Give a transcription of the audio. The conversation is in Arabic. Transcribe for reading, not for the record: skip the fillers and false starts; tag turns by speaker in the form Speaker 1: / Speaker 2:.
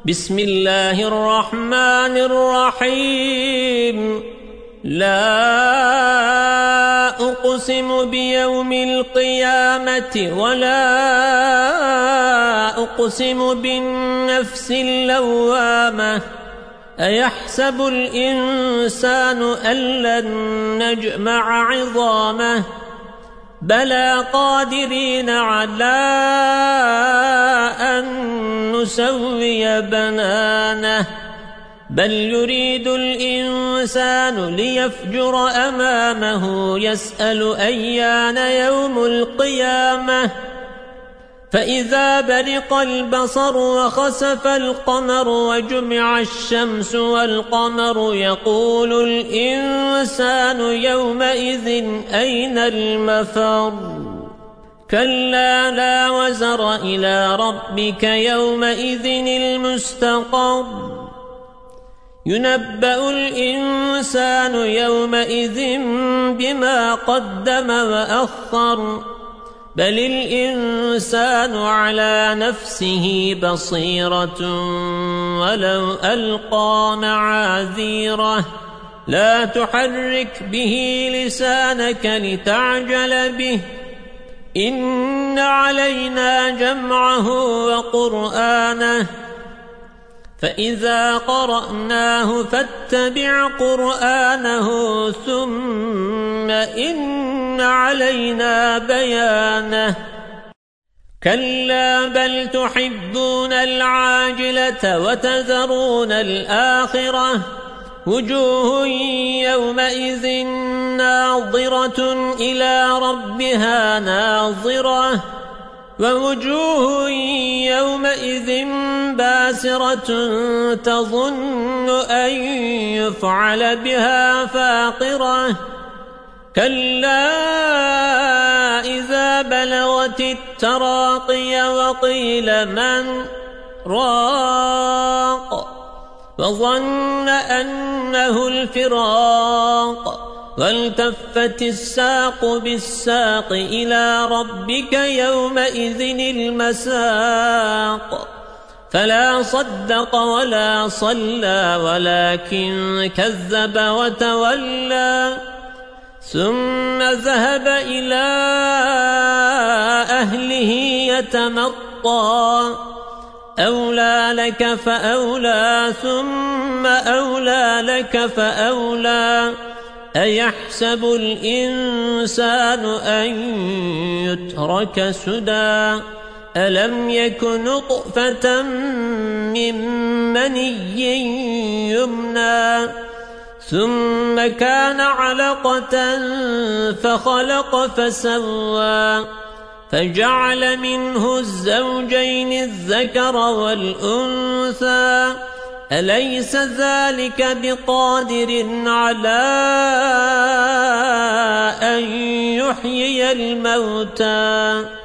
Speaker 1: بسم الله الرحمن الرحيم لا أقسم بيوم القيامة ولا أقسم بالنفس اللوامة أيحسب الإنسان أن لن نجمع عظامه بلى قادرين على أن نسوي بنانه بل يريد الإنسان ليفجر أمامه يسأل أيان يوم القيامة فإذا برق البصر وخسف القمر وجمع الشمس والقمر يقول الإنسان يومئذ أين المفر كلا لا وزر إلى ربك يومئذ المستقر ينبأ الإنسان يومئذ بما قدم وأخر بل الإنسان على نفسه بصيرة ولو ألقى معاذيره لا تحرك به لسانك لتعجل به إن علينا جمعه وقرآنه فإذا قرأناه فاتبع قرآنه ثم إن علينا بيانه كلا بل تحبون العاجلة وتذرون الآخرة وجوه يومئذ ناظرة إلى ربها ناظرة ووجوه يومئذ باسرة تظن أن يفعل بها فاقرة كلا إذا بلغت التراقي وقيل من راق وظن أنه الفراق والتفت الساق بالساق إلى ربك يومئذ المساق فلا صدق ولا صلى ولكن كذب وتولى ثم ذهب إلى أهله يتمطى أولى لك فأولى ثم أولى لك فأولى أيحسب الإنسان أن يترك سدى ألم يكن نطفة من مني يمنى ثم كان علقة فخلق فسوى فجعل منه الزوجين الذكر والأنثى أليس ذلك بقادر على أن يحيي الموتى